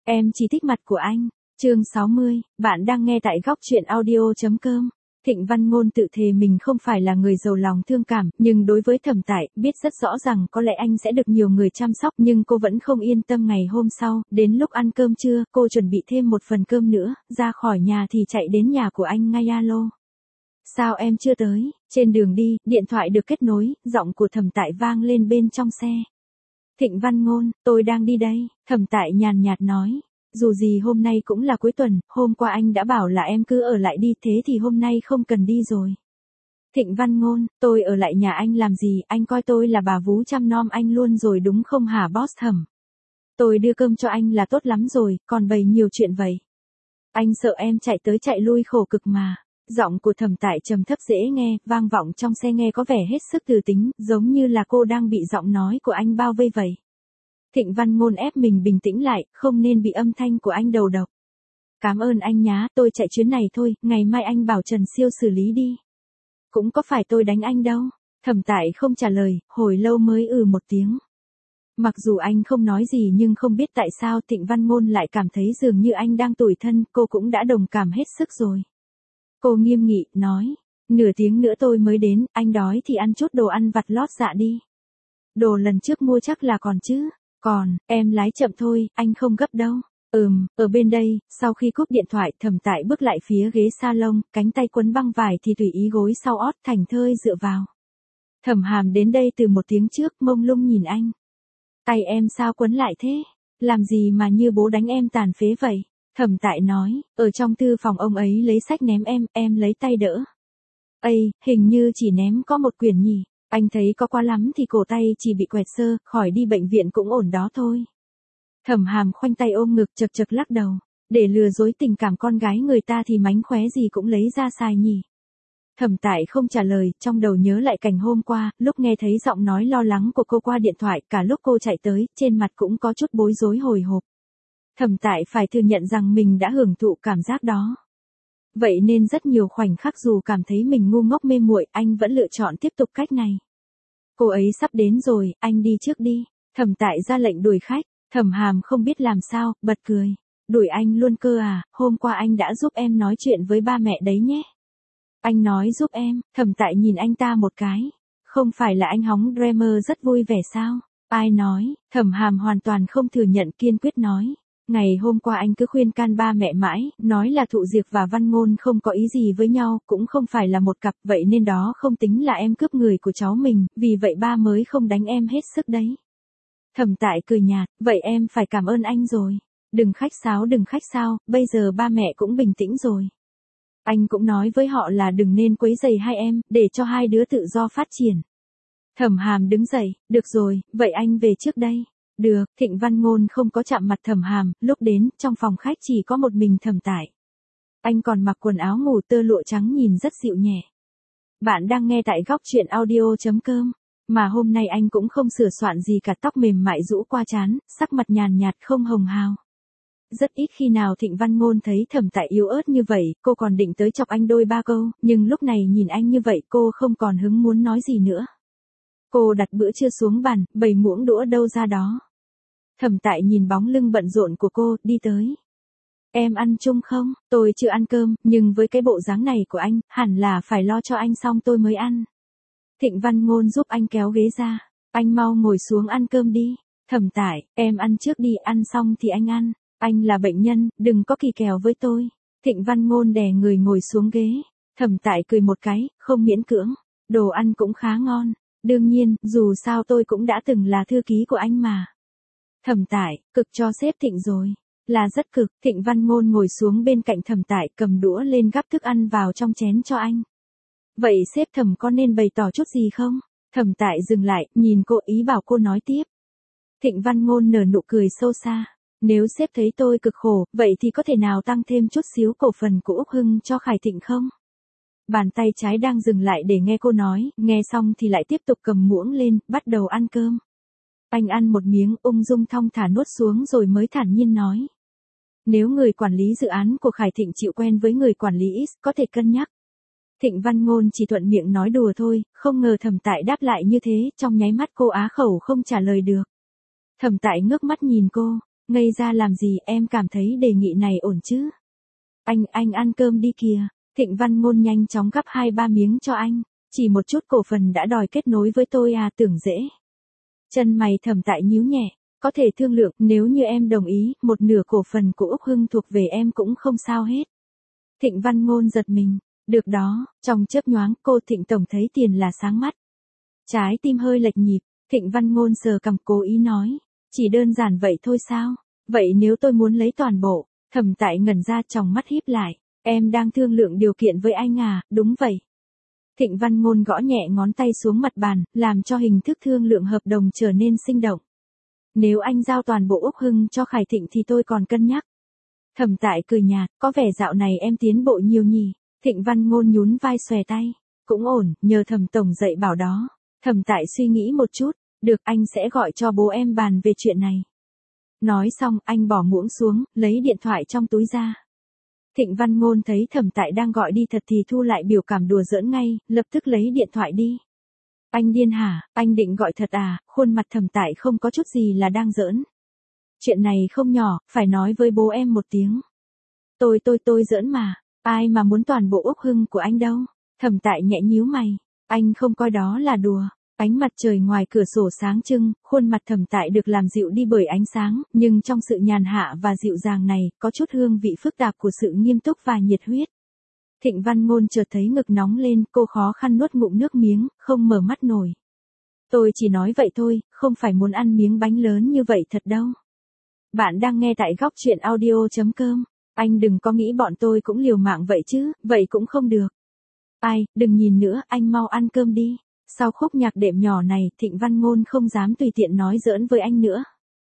Em chỉ thích mặt của anh. Chương 60, bạn đang nghe tại góc truyện audio.com. Thịnh Văn Ngôn tự thề mình không phải là người giàu lòng thương cảm, nhưng đối với Thẩm Tại, biết rất rõ rằng có lẽ anh sẽ được nhiều người chăm sóc, nhưng cô vẫn không yên tâm. Ngày hôm sau, đến lúc ăn cơm trưa, cô chuẩn bị thêm một phần cơm nữa, ra khỏi nhà thì chạy đến nhà của anh ngay. Alo. Sao em chưa tới? Trên đường đi, điện thoại được kết nối, giọng của Thẩm Tại vang lên bên trong xe. Thịnh Văn Ngôn, tôi đang đi đây, Thẩm Tại nhàn nhạt nói. Dù gì hôm nay cũng là cuối tuần, hôm qua anh đã bảo là em cứ ở lại đi, thế thì hôm nay không cần đi rồi. Thịnh Văn Ngôn, tôi ở lại nhà anh làm gì, anh coi tôi là bà vú chăm nom anh luôn rồi đúng không hả boss Thẩm? Tôi đưa cơm cho anh là tốt lắm rồi, còn bày nhiều chuyện vậy. Anh sợ em chạy tới chạy lui khổ cực mà. Giọng của Thẩm Tại trầm thấp dễ nghe, vang vọng trong xe nghe có vẻ hết sức từ tính, giống như là cô đang bị giọng nói của anh bao vây vậy. Thịnh Văn Ngôn ép mình bình tĩnh lại, không nên bị âm thanh của anh đầu độc. Cảm ơn anh nhá, tôi chạy chuyến này thôi, ngày mai anh bảo Trần Siêu xử lý đi. Cũng có phải tôi đánh anh đâu. Thẩm Tại không trả lời, hồi lâu mới một tiếng. Mặc dù anh không nói gì nhưng không biết tại sao Thịnh Văn Ngôn lại cảm thấy dường như anh đang tủi thân, cô cũng đã đồng cảm hết sức rồi. Cô nghiêm nghị, nói, nửa tiếng nữa tôi mới đến, anh đói thì ăn chút đồ ăn vặt lót dạ đi. Đồ lần trước mua chắc là còn chứ. Còn, em lái chậm thôi, anh không gấp đâu. Ở bên đây, sau khi cúp điện thoại, Thẩm Tại bước lại phía ghế salon, cánh tay quấn băng vải thì tùy ý gối sau ót thành thơi dựa vào. Thẩm Hàm đến đây từ một tiếng trước, mông lung nhìn anh. Tay em sao quấn lại thế? Làm gì mà như bố đánh em tàn phế vậy? Thẩm Tại nói, ở trong thư phòng ông ấy lấy sách ném em lấy tay đỡ. Ây, hình như chỉ ném có một quyển nhỉ. Anh thấy có quá lắm thì cổ tay chỉ bị quẹt sơ, khỏi đi bệnh viện cũng ổn đó thôi. Thẩm Hàm khoanh tay ôm ngực chật chật lắc đầu. Để lừa dối tình cảm con gái người ta thì mánh khóe gì cũng lấy ra xài nhỉ. Thẩm Tại không trả lời, trong đầu nhớ lại cảnh hôm qua, lúc nghe thấy giọng nói lo lắng của cô qua điện thoại, cả lúc cô chạy tới, trên mặt cũng có chút bối rối hồi hộp. Thẩm Tại phải thừa nhận rằng mình đã hưởng thụ cảm giác đó. Vậy nên rất nhiều khoảnh khắc dù cảm thấy mình ngu ngốc mê muội, anh vẫn lựa chọn tiếp tục cách này. Cô ấy sắp đến rồi, anh đi trước đi. Thẩm Tại ra lệnh đuổi khách, Thẩm Hàm không biết làm sao, bật cười. Đuổi anh luôn cơ à, hôm qua anh đã giúp em nói chuyện với ba mẹ đấy nhé. Anh nói giúp em, Thẩm Tại nhìn anh ta một cái. Không phải là anh hóng Dreamer rất vui vẻ sao? Ai nói? Thẩm Hàm hoàn toàn không thừa nhận, kiên quyết nói. Ngày hôm qua anh cứ khuyên can ba mẹ mãi, nói là Thụ Diệp và Văn Ngôn không có ý gì với nhau, cũng không phải là một cặp, vậy nên đó không tính là em cướp người của cháu mình, vì vậy ba mới không đánh em hết sức đấy. Thẩm Tại cười nhạt, vậy em phải cảm ơn anh rồi. Đừng khách sáo, bây giờ ba mẹ cũng bình tĩnh rồi. Anh cũng nói với họ là đừng nên quấy rầy hai em, để cho hai đứa tự do phát triển. Thẩm Hàm đứng dậy, được rồi, vậy anh về trước đây. Được, Thịnh Văn Ngôn không có chạm mặt Thẩm Hàm, lúc đến, trong phòng khách chỉ có một mình Thẩm Tại. Anh còn mặc quần áo ngủ tơ lụa trắng nhìn rất dịu nhẹ. Bạn đang nghe tại góc truyện audio.com, mà hôm nay anh cũng không sửa soạn gì cả, tóc mềm mại rũ qua trán, sắc mặt nhàn nhạt không hồng hào. Rất ít khi nào Thịnh Văn Ngôn thấy Thẩm Tại yếu ớt như vậy, cô còn định tới chọc anh đôi ba câu, nhưng lúc này nhìn anh như vậy cô không còn hứng muốn nói gì nữa. Cô đặt bữa trưa xuống bàn, bày muỗng đũa đâu ra đó. Thẩm Tại nhìn bóng lưng bận rộn của cô, đi tới. Em ăn chung không? Tôi chưa ăn cơm, nhưng với cái bộ dáng này của anh, hẳn là phải lo cho anh xong tôi mới ăn. Thịnh Văn Ngôn giúp anh kéo ghế ra. Anh mau ngồi xuống ăn cơm đi. Thẩm Tại, em ăn trước đi, ăn xong thì anh ăn. Anh là bệnh nhân, đừng có kỳ kèo với tôi. Thịnh Văn Ngôn đè người ngồi xuống ghế. Thẩm Tại cười một cái, không miễn cưỡng. Đồ ăn cũng khá ngon. Đương nhiên, dù sao tôi cũng đã từng là thư ký của anh mà. Thẩm Tại, cực cho sếp Thịnh rồi. Là rất cực. Thịnh Văn Ngôn ngồi xuống bên cạnh Thẩm Tại, cầm đũa lên gắp thức ăn vào trong chén cho anh. Vậy sếp Thẩm có nên bày tỏ chút gì không? Thẩm Tại dừng lại, nhìn cô, ý bảo cô nói tiếp. Thịnh Văn Ngôn nở nụ cười sâu xa. Nếu sếp thấy tôi cực khổ, vậy thì có thể nào tăng thêm chút xíu cổ phần của Úc Hưng cho Khải Thịnh không? Bàn tay trái đang dừng lại để nghe cô nói, nghe xong thì lại tiếp tục cầm muỗng lên, bắt đầu ăn cơm. Anh ăn một miếng, ung dung thong thả nuốt xuống rồi mới thản nhiên nói. Nếu người quản lý dự án của Khải Thịnh chịu quen với người quản lý X, có thể cân nhắc. Thịnh Văn Ngôn chỉ thuận miệng nói đùa thôi, không ngờ Thẩm Tại đáp lại như thế, trong nháy mắt cô á khẩu không trả lời được. Thẩm Tại ngước mắt nhìn cô, Ngây ra làm gì, em cảm thấy đề nghị này ổn chứ? Anh ăn cơm đi kìa. Thịnh Văn Ngôn nhanh chóng gắp 2-3 miếng cho anh. Chỉ một chút cổ phần đã đòi kết nối với tôi à, tưởng dễ. Chân mày Thẩm Tại nhíu nhẹ, có thể thương lượng, nếu như em đồng ý, một nửa cổ phần của Úc Hưng thuộc về em cũng không sao hết. Thịnh Văn Ngôn giật mình, được đó, trong chớp nhoáng cô Thịnh tổng thấy tiền là sáng mắt. Trái tim hơi lệch nhịp, Thịnh Văn Ngôn sờ cằm cố ý nói, chỉ đơn giản vậy thôi sao? Vậy nếu tôi muốn lấy toàn bộ? Thẩm Tại ngẩn ra, tròng mắt híp lại, em đang thương lượng điều kiện với anh à? Đúng vậy. Thịnh Văn Ngôn gõ nhẹ ngón tay xuống mặt bàn, làm cho hình thức thương lượng hợp đồng trở nên sinh động. Nếu anh giao toàn bộ Úc Hưng cho Khải Thịnh thì tôi còn cân nhắc. Thẩm Tại cười nhạt, có vẻ dạo này em tiến bộ nhiều nhỉ. Thịnh Văn Ngôn nhún vai xòe tay, cũng ổn, nhờ Thẩm tổng dạy bảo đó. Thẩm Tại suy nghĩ một chút, được, anh sẽ gọi cho bố em bàn về chuyện này. Nói xong, anh bỏ muỗng xuống, lấy điện thoại trong túi ra. Thịnh Văn Ngôn thấy Thẩm Tại đang gọi đi thật thì thu lại biểu cảm đùa giỡn ngay, lập tức lấy điện thoại đi. Anh điên hả, anh định gọi thật à? Khuôn mặt Thẩm Tại không có chút gì là đang giỡn. Chuyện này không nhỏ, phải nói với bố em một tiếng. Tôi giỡn mà, ai mà muốn toàn bộ Úc Hưng của anh đâu. Thẩm Tại nhẹ nhíu mày, anh không coi đó là đùa. Ánh mặt trời ngoài cửa sổ sáng trưng, khuôn mặt Thẩm Tại được làm dịu đi bởi ánh sáng, nhưng trong sự nhàn hạ và dịu dàng này, có chút hương vị phức tạp của sự nghiêm túc và nhiệt huyết. Thịnh Văn Ngôn chợt thấy ngực nóng lên, cô khó khăn nuốt ngụm nước miếng, không mở mắt nổi. Tôi chỉ nói vậy thôi, không phải muốn ăn miếng bánh lớn như vậy thật đâu. Bạn đang nghe tại góc truyện audio.com. Anh đừng có nghĩ bọn tôi cũng liều mạng vậy chứ, vậy cũng không được. Ai, đừng nhìn nữa, anh mau ăn cơm đi. Sau khúc nhạc đệm nhỏ này, Thịnh Văn Ngôn không dám tùy tiện nói giỡn với anh nữa.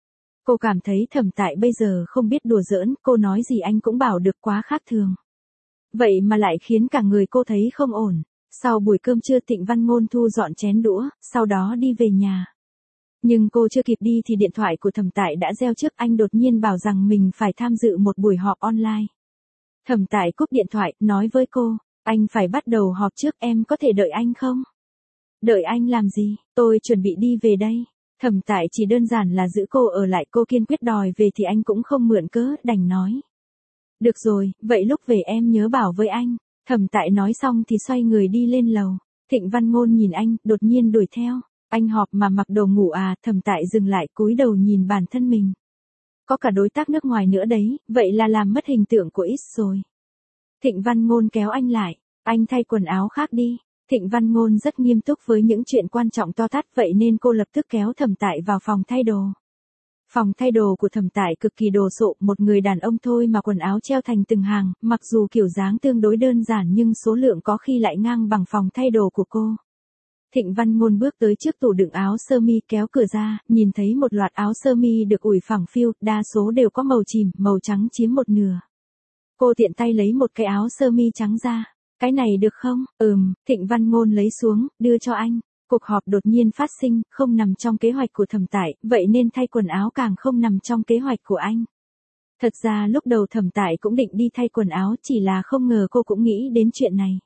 Cô cảm thấy Thẩm Tại bây giờ không biết đùa giỡn, cô nói gì anh cũng bảo được, quá khác thường. Vậy mà lại khiến cả người cô thấy không ổn. Sau buổi cơm trưa Thịnh Văn Ngôn thu dọn chén đũa, sau đó đi về nhà. Nhưng cô chưa kịp đi thì điện thoại của Thẩm Tại đã reo trước, anh đột nhiên bảo rằng mình phải tham dự một buổi họp online. Thẩm Tại cúp điện thoại, nói với cô, anh phải bắt đầu họp trước, em có thể đợi anh không? Đợi anh làm gì, tôi chuẩn bị đi về đây. Thẩm Tại chỉ đơn giản là giữ cô ở lại, cô kiên quyết đòi về thì anh cũng không mượn cớ, đành nói. Được rồi, vậy lúc về em nhớ bảo với anh. Thẩm Tại nói xong thì xoay người đi lên lầu. Thịnh Văn Ngôn nhìn anh, đột nhiên đuổi theo. Anh họp mà mặc đồ ngủ à? Thẩm Tại dừng lại, cúi đầu nhìn bản thân mình. Có cả đối tác nước ngoài nữa đấy, vậy là làm mất hình tượng của X rồi. Thịnh Văn Ngôn kéo anh lại, anh thay quần áo khác đi. Thịnh Văn Ngôn rất nghiêm túc với những chuyện quan trọng to tát, vậy nên cô lập tức kéo Thẩm Tại vào phòng thay đồ. Phòng thay đồ của Thẩm Tại cực kỳ đồ sộ, một người đàn ông thôi mà quần áo treo thành từng hàng, mặc dù kiểu dáng tương đối đơn giản nhưng số lượng có khi lại ngang bằng phòng thay đồ của cô. Thịnh Văn Ngôn bước tới trước tủ đựng áo sơ mi, kéo cửa ra, nhìn thấy một loạt áo sơ mi được ủi phẳng phiu, đa số đều có màu chìm, màu trắng chiếm một nửa. Cô tiện tay lấy một cái áo sơ mi trắng ra. Cái này được không? Thịnh Văn Ngôn lấy xuống, đưa cho anh. Cuộc họp đột nhiên phát sinh, không nằm trong kế hoạch của Thẩm Tại, vậy nên thay quần áo càng không nằm trong kế hoạch của anh. Thật ra lúc đầu Thẩm Tại cũng định đi thay quần áo, chỉ là không ngờ cô cũng nghĩ đến chuyện này.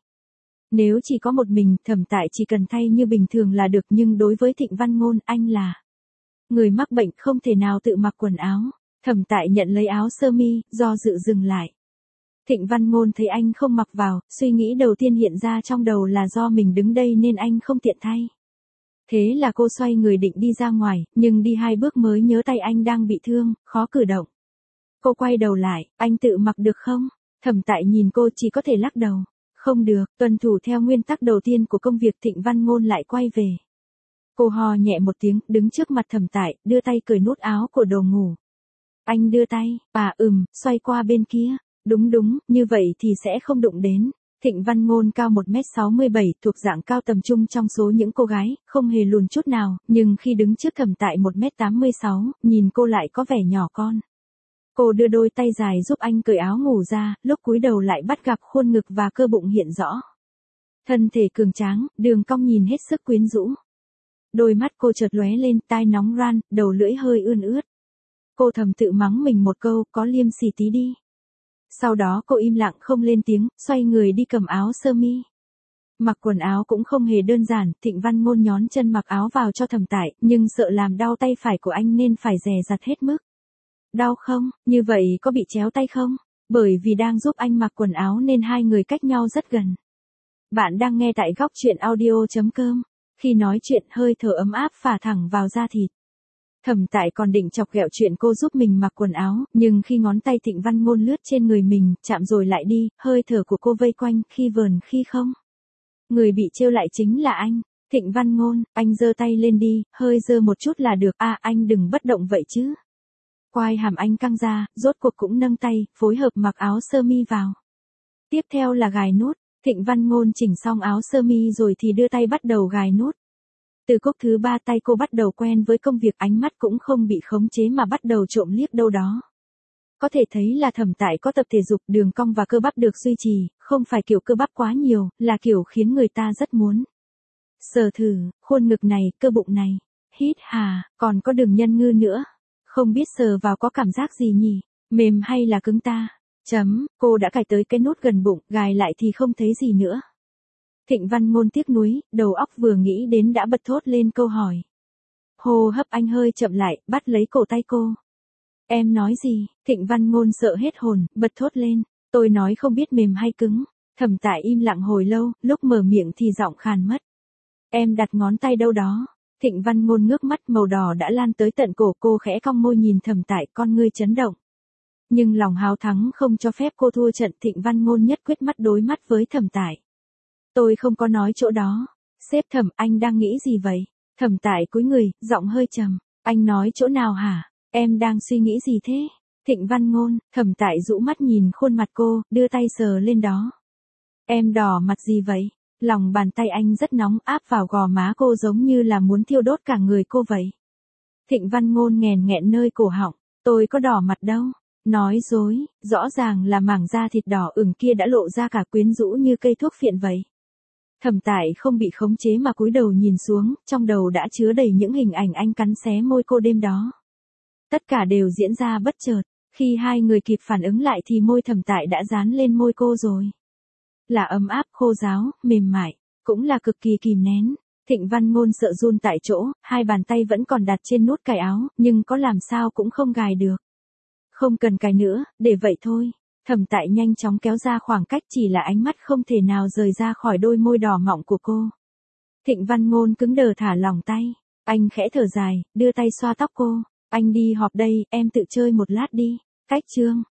Nếu chỉ có một mình, Thẩm Tại chỉ cần thay như bình thường là được, nhưng đối với Thịnh Văn Ngôn, anh là người mắc bệnh không thể nào tự mặc quần áo. Thẩm Tại nhận lấy áo sơ mi, do dự dừng lại. Thịnh Văn Ngôn thấy anh không mặc vào, suy nghĩ đầu tiên hiện ra trong đầu là do mình đứng đây nên anh không tiện thay. Thế là cô xoay người định đi ra ngoài, nhưng đi 2 bước mới nhớ tay anh đang bị thương, khó cử động. Cô quay đầu lại, anh tự mặc được không? Thẩm Tại nhìn cô chỉ có thể lắc đầu. Không được, tuân thủ theo nguyên tắc đầu tiên của công việc. Thịnh Văn Ngôn lại quay về. Cô hò nhẹ một tiếng, đứng trước mặt Thẩm Tại, đưa tay cởi nút áo của đồ ngủ. Anh đưa tay, xoay qua bên kia. Đúng, như vậy thì sẽ không đụng đến. Thịnh Văn Ngôn cao 1m67, thuộc dạng cao tầm trung trong số những cô gái, không hề lùn chút nào, nhưng khi đứng trước Thẩm Tại 1m86, nhìn cô lại có vẻ nhỏ con. Cô đưa đôi tay dài giúp anh cởi áo ngủ ra, lúc cúi đầu lại bắt gặp khuôn ngực và cơ bụng hiện rõ. Thân thể cường tráng, đường cong nhìn hết sức quyến rũ. Đôi mắt cô chợt lóe lên, tai nóng ran, đầu lưỡi hơi ươn ướt. Cô thầm tự mắng mình một câu, có liêm sỉ tí đi. Sau đó cô im lặng không lên tiếng, xoay người đi cầm áo sơ mi. Mặc quần áo cũng không hề đơn giản, Thịnh Văn Ngôn nhón chân mặc áo vào cho Thẩm Tại, nhưng sợ làm đau tay phải của anh nên phải dè dặt hết mức. Đau không, như vậy có bị chéo tay không? Bởi vì đang giúp anh mặc quần áo nên hai người cách nhau rất gần. Bạn đang nghe tại góc chuyện audio.com. Khi nói chuyện hơi thở ấm áp phả thẳng vào da thịt. Thẩm Tại còn định chọc ghẹo chuyện cô giúp mình mặc quần áo, nhưng khi ngón tay Thịnh Văn Ngôn lướt trên người mình, chạm rồi lại đi, hơi thở của cô vây quanh, khi vờn khi không. Người bị trêu lại chính là anh. Thịnh Văn Ngôn, anh giơ tay lên đi, hơi giơ một chút là được, anh đừng bất động vậy chứ. Quai hàm anh căng ra, rốt cuộc cũng nâng tay, phối hợp mặc áo sơ mi vào. Tiếp theo là gài nút, Thịnh Văn Ngôn chỉnh xong áo sơ mi rồi thì đưa tay bắt đầu gài nút. Từ cốc thứ 3 tay cô bắt đầu quen với công việc, ánh mắt cũng không bị khống chế mà bắt đầu trộm liếc đâu đó. Có thể thấy là Thẩm Tại có tập thể dục, đường cong và cơ bắp được duy trì, không phải kiểu cơ bắp quá nhiều, là kiểu khiến người ta rất muốn. Sờ thử, khuôn ngực này, cơ bụng này. Hít hà, còn có đường nhân ngư nữa. Không biết sờ vào có cảm giác gì nhỉ? Mềm hay là cứng ta? Cô đã cài tới cái nút gần bụng, gài lại thì không thấy gì nữa. Thịnh Văn Ngôn tiếc nuối, đầu óc vừa nghĩ đến đã bật thốt lên câu hỏi. Hô hấp anh hơi chậm lại, bắt lấy cổ tay cô. Em nói gì? Thịnh Văn Ngôn sợ hết hồn, bật thốt lên. Tôi nói không biết mềm hay cứng. Thẩm Tại im lặng hồi lâu, lúc mở miệng thì giọng khàn mất. Em đặt ngón tay đâu đó. Thịnh Văn Ngôn ngước mắt, màu đỏ đã lan tới tận cổ, cô khẽ cong môi nhìn Thẩm Tại, con ngươi chấn động. Nhưng lòng háo thắng không cho phép cô thua trận. Thịnh Văn Ngôn nhất quyết mắt đối mắt với Thẩm Tại. Tôi không có nói chỗ đó. Sếp Thẩm, anh đang nghĩ gì vậy? Thẩm Tại cúi người, giọng hơi trầm. Anh nói chỗ nào hả? Em đang suy nghĩ gì thế? Thịnh Văn Ngôn, Thẩm Tại rũ mắt nhìn khuôn mặt cô, đưa tay sờ lên đó. Em đỏ mặt gì vậy? Lòng bàn tay anh rất nóng, áp vào gò má cô giống như là muốn thiêu đốt cả người cô vậy. Thịnh Văn Ngôn nghẹn nghẹn nơi cổ họng. Tôi có đỏ mặt đâu. Nói dối, rõ ràng là mảng da thịt đỏ ửng kia đã lộ ra cả, quyến rũ như cây thuốc phiện vậy. Thẩm Tại không bị khống chế mà cúi đầu nhìn xuống, trong đầu đã chứa đầy những hình ảnh anh cắn xé môi cô đêm đó. Tất cả đều diễn ra bất chợt, khi hai người kịp phản ứng lại thì môi Thẩm Tại đã dán lên môi cô rồi. Là ấm áp, khô ráo, mềm mại, cũng là cực kỳ kìm nén. Thịnh Văn Ngôn sợ run tại chỗ, hai bàn tay vẫn còn đặt trên nút cài áo, nhưng có làm sao cũng không gài được. Không cần cài nữa, để vậy thôi. Thẩm Tại nhanh chóng kéo ra khoảng cách, chỉ là ánh mắt không thể nào rời ra khỏi đôi môi đỏ mọng của cô. Thịnh Văn Ngôn cứng đờ thả lỏng tay. Anh khẽ thở dài, đưa tay xoa tóc cô. Anh đi họp đây, em tự chơi một lát đi. Cách chương.